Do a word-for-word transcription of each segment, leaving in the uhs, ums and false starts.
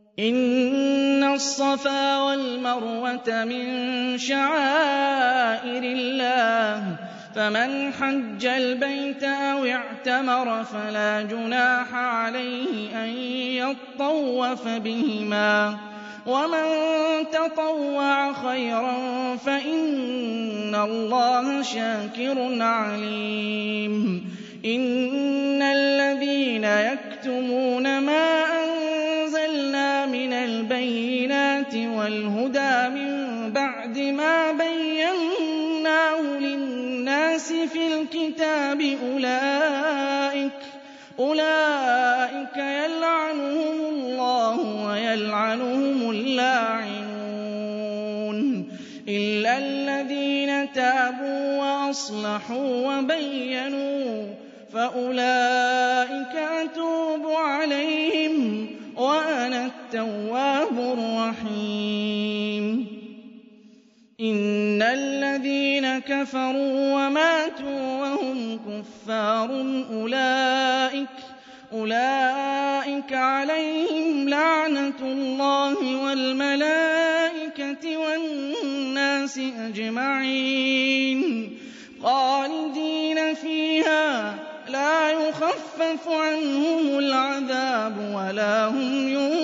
إِنَّ الصَّفَا وَالْمَرْوَةَ مِن شَعَائِرِ اللَّهِ ۖ فَمَنْ حَجَّ الْبَيْتَ أَوِ اعْتَمَرَ فَلَا جُنَاحَ عَلَيْهِ أَن يَطَّوَّفَ بِهِمَا ۚ وَمَن تَطَوَّعَ خَيْرًا فَإِنَّ اللَّهَ شَاكِرٌ عَلِيمٌ. إِنَّ الَّذِينَ يَكْتُمُونَ مَا أَنزَلْنَا مِنَ الْبَيِّنَاتِ وَالْهُدَىٰ مِن بَعْدِ مَا بَيَّنَّاهُ لِلنَّاسِ فِي الْكِتَابِ أُولَٰئِكَ يَلْعَنُهُمُ اللَّهُ وَيَلْعَنُهُمُ اللاعنون إِلَّا الَّذِينَ تَابُوا وَأَصْلَحُوا وَبَيَّنُوا فَأُولَٰئِكَ أَتُوبُ عَلَيْهِمْ ۚ وَأَنَا التَّوَّابُ الرَّحِيمُ. إِنَّ الَّذِينَ كَفَرُوا وَمَاتُوا وَهُمْ كُفَّارٌ أُولَٰئِكَ عَلَيْهِمْ لَعْنَةُ اللَّهِ وَالْمَلَائِكَةِ وَالنَّاسِ أَجْمَعِينَ خَالِدِينَ فِيهَا لَا يُخَفَّفُ عَنْهُمُ الْعَذَابُ وَلَا هُمْ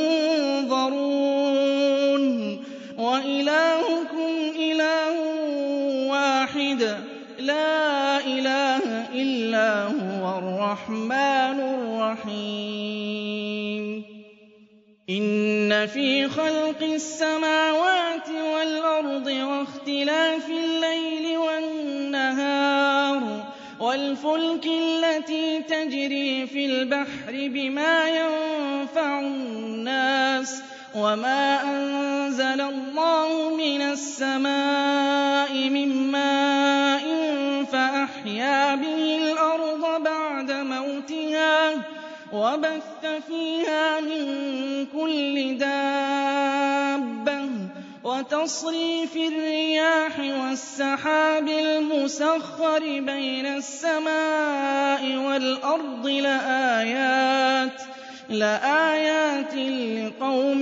يُنظَرُونَ. وَإِلَٰهُكُمْ إِلَٰهٌ وَاحِدٌ لَّا إِلَٰهَ إِلَّا هُوَ الرَّحْمَٰنُ الرَّحِيمُ. إِنَّ فِي خَلْقِ السَّمَاوَاتِ وَالْأَرْضِ وَاخْتِلَافِ اللَّيْلِ وَالنَّهَارِ وَالْفُلْكِ الَّتِي تَجْرِي فِي الْبَحْرِ بِمَا يَنفَعُ النَّاسَ وَمَا أَنزَلَ اللَّهُ مِنَ السَّمَاءِ مِن مَّاءٍ فَأَحْيَا بِهِ الْأَرْضَ بَعْدَ مَوْتِهَا وَبَثَّ فِيهَا مِن كُلِّ دَابَّةٍ وَتَصْرِيفِ الرِّيَاحِ وَالسَّحَابِ الْمُسَخَّرِ بَيْنَ السَّمَاءِ وَالْأَرْضِ لَآيَاتٍ لِّقَوْمٍ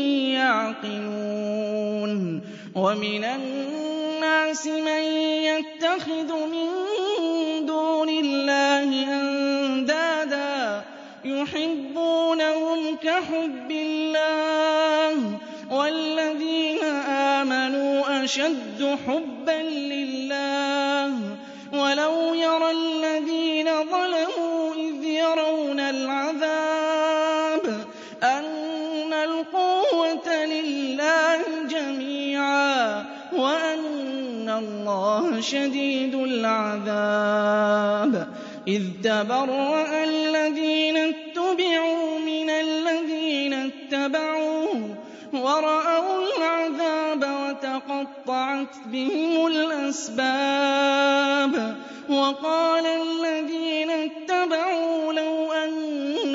يَعْقِلُونَ. وَمِنَ النَّاسِ مَن يَتَّخِذُ مِن دُونِ اللَّهِ أَندَادًا يُحِبُّونَهُمْ كَحُبِّ اللَّهِ ۖ وَالَّذِينَ آمَنُوا أَشَدُّ حُبًّا لِّلَّهِ. وَلَوْ يَرَى الَّذِينَ ظَلَمُوا إِذْ يَرَوْنَ الْعَذَابَ أَنَّ الْقُوَّةَ لِلَّهِ جَمِيعًا وَأَنَّ اللَّهَ شَدِيدُ الْعَذَابِ. إِذْ تَبَرَّأَ الَّذِينَ اتُّبِعُوا مِنَ الَّذِينَ اتَّبَعُوا وَرَأَوُا الْعَذَابَ وَتَقَطَّعَتْ بِهِمُ الْأَسْبَابُ. وَقَالَ الَّذِينَ اتَّبَعُوا لَوْ أَنَّ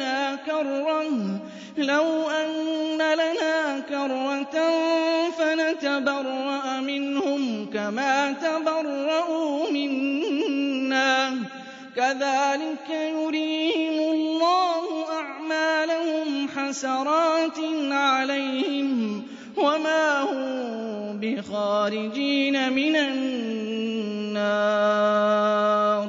لَنَا كَرَّةً فَنَتَبَرَّأَ مِنْهُمْ كَمَا تَبَرَّءُوا مِنَّا ۚ كَذَٰلِكَ يُرِيهِمُ اللَّهُ أَعْمَالَهُمْ حَسَرَاتٍ عَلَيْهِمْ وَمَا هُم بِخَارِجِينَ مِنَ النَّارِ.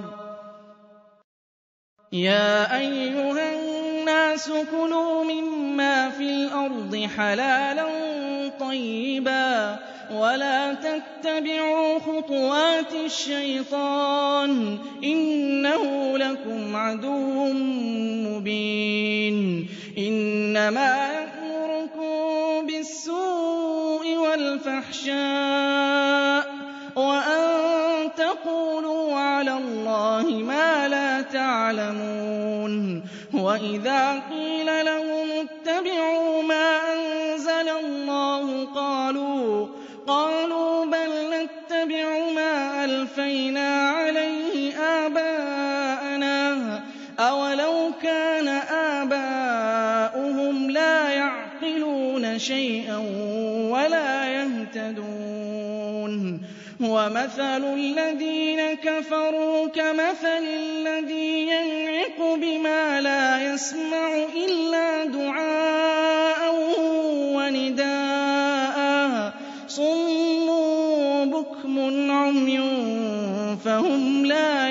يَا أَيُّهَا النَّاسُ كُلُوا مِمَّا فِي الْأَرْضِ حَلَالًا طَيِّبًا وَلَا تَتَّبِعُوا خُطُوَاتِ الشَّيْطَانِ ۚ إِنَّهُ لَكُمْ عَدُوٌّ مُّبِينٌ. إِنَّمَا يَأْمُرُكُم بِالسُّوءِ وَالْفَحْشَاءِ وَأَن تَقُولُوا عَلَى اللَّهِ مَا لَا تَعْلَمُونَ. وَإِذَا قِيلَ لَهُمُ اتَّبِعُوا مَا أَنزَلَ اللَّهُ قَالُوا بَلْ نَتَّبِعُ مَا أَلْفَيْنَا عَلَيْهِ آبَاءَنَا ۚ أَوَلَوْ كَانَ آبَاؤُهُمْ لَا يَعْقِلُونَ شَيْئًا وَلَا يَهْتَدُونَ. وَمَثَلُ الَّذِينَ كَفَرُوا كَمَثَلِ الَّذِي يَنعِقُ بِمَا لَا يَسْمَعُ إِلَّا دُعَاءً فهم لا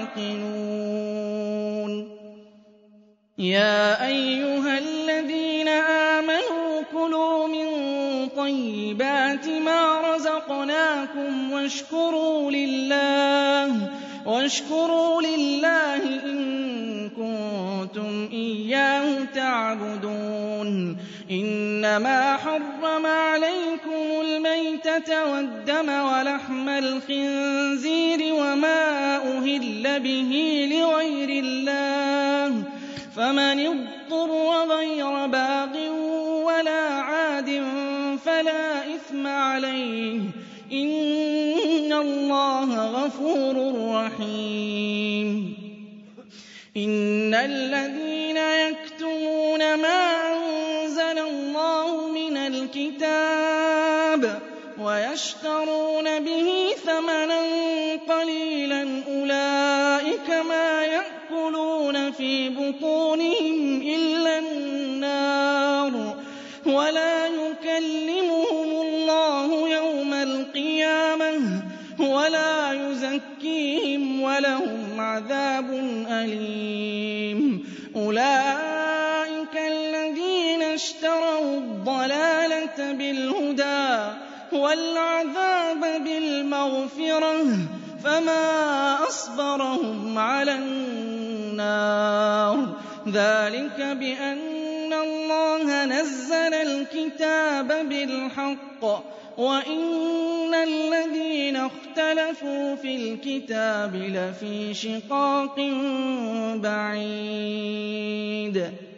يعقلون يا أيها الذين آمنوا كلوا من طيبات ما رزقناكم واشكروا لله واشكروا لله إن كنتم إياه تعبدون إنما حرم عليكم الميتة والدم ولحم الخنزير وما أهل به لغير الله فمن اضطر غير باغ ولا عاد فلا إثم عليه إن الله غفور رحيم إن الذين يكتمون ما أنزل الله من الكتاب ويشترون به ثمنا قليلا أولئك ما يأكلون في بطونهم إلا النار ولا يكلمهم الله يوم القيامة ولا يزكيهم ولهم عذاب أليم أولئك الذين اشتروا الضلالة بالهدى والعذاب بالمغفرة فما أصبرهم على النار ذلك بأن الله نزل الكتاب بالحق وإن الذين اختلفوا في الكتاب لفي شقاق بعيد